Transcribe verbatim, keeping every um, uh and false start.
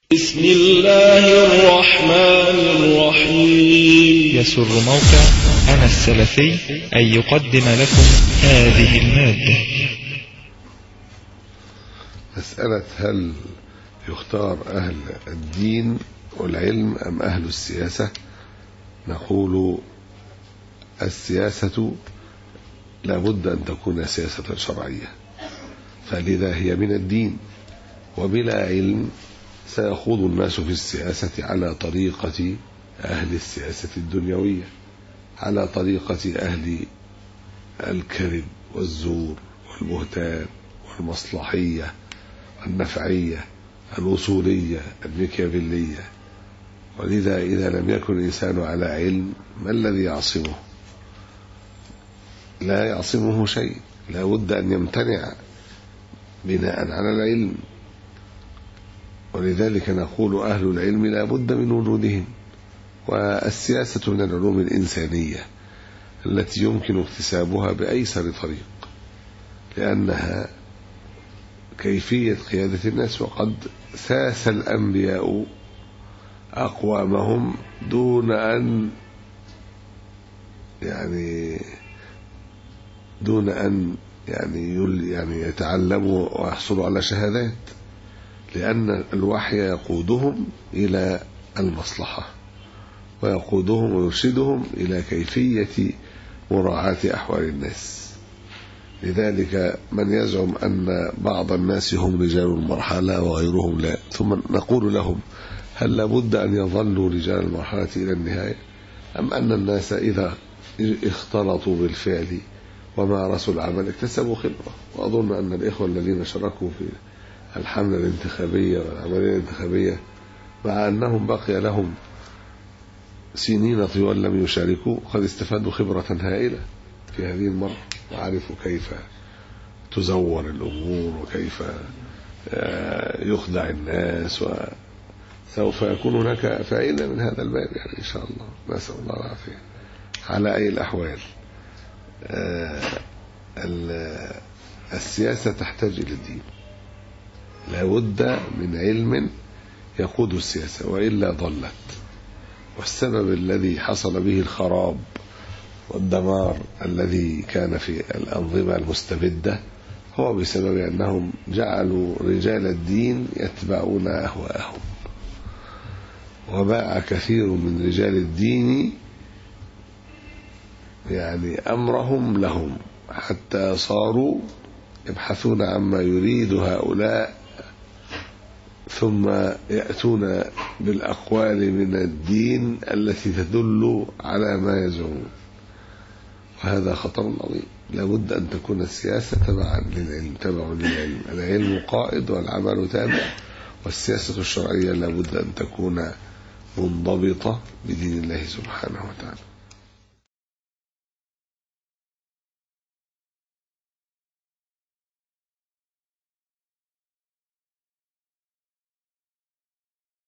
بسم الله الرحمن الرحيم. يسر موقع أنا السلفي أن يقدم لكم هذه المادة. مسألة هل يختار أهل الدين والعلم أم أهل السياسة؟ نقول السياسة لا بد أن تكون سياسة شرعية، فلذا هي من الدين، وبلا علم سيخوض الناس في السياسة على طريقة أهل السياسة الدنيوية، على طريقة أهل الكذب والزور والبهتان والمصلحية النفعية الوصولية الميكافيلية. ولذا إذا لم يكن الإنسان على علم ما الذي يعصمه؟ لا يعصمه شيء، لا بد أن يمتنع بناء على العلم. ولذلك نقول أهل العلم لا بد من وجودهم. والسياسة من العلوم الإنسانية التي يمكن اكتسابها بأيسر طريق، لأنها كيفية قيادة الناس. وقد ساس الأنبياء أقوامهم دون أن يعني دون أن يعني يعني يتعلموا ويحصلوا على شهادات، لأن الوحي يقودهم إلى المصلحة ويقودهم ويرشدهم إلى كيفية مراعاة أحوال الناس. لذلك من يزعم أن بعض الناس هم رجال المرحلة وغيرهم لا، ثم نقول لهم هل لابد أن يظلوا رجال المرحلة إلى النهاية، أم أن الناس إذا اختلطوا بالفعل ومارسوا العمل اكتسبوا خبرة؟ وأظن أن الإخوة الذين شاركوا في الحملة الانتخابية والعملية الانتخابية مع أنهم بقي لهم سنين طوال لم يشاركوا قد استفادوا خبرة هائلة في هذه المرة، وعرفوا كيف تزور الأمور وكيف يخدع الناس، وسوف يكون هناك فائدة من هذا الباب يعني إن شاء الله، نسأل الله العافية. على أي الأحوال السياسة تحتاج إلى الدين، لا بد من علم يقود السياسة وإلا ضلت. والسبب الذي حصل به الخراب والدمار الذي كان في الأنظمة المستبدة هو بسبب أنهم جعلوا رجال الدين يتبعون أهواءهم، وباع كثير من رجال الدين يعني أمرهم لهم، حتى صاروا يبحثون عما يريد هؤلاء ثم يأتون بالأقوال من الدين التي تدل على ما يزعمون، وهذا خطر عظيم. لابد أن تكون السياسة تبعا للعلم، تبع للعلم، العلم قائد والعمل تابع. والسياسة الشرعية لابد أن تكون منضبطة بدين الله سبحانه وتعالى.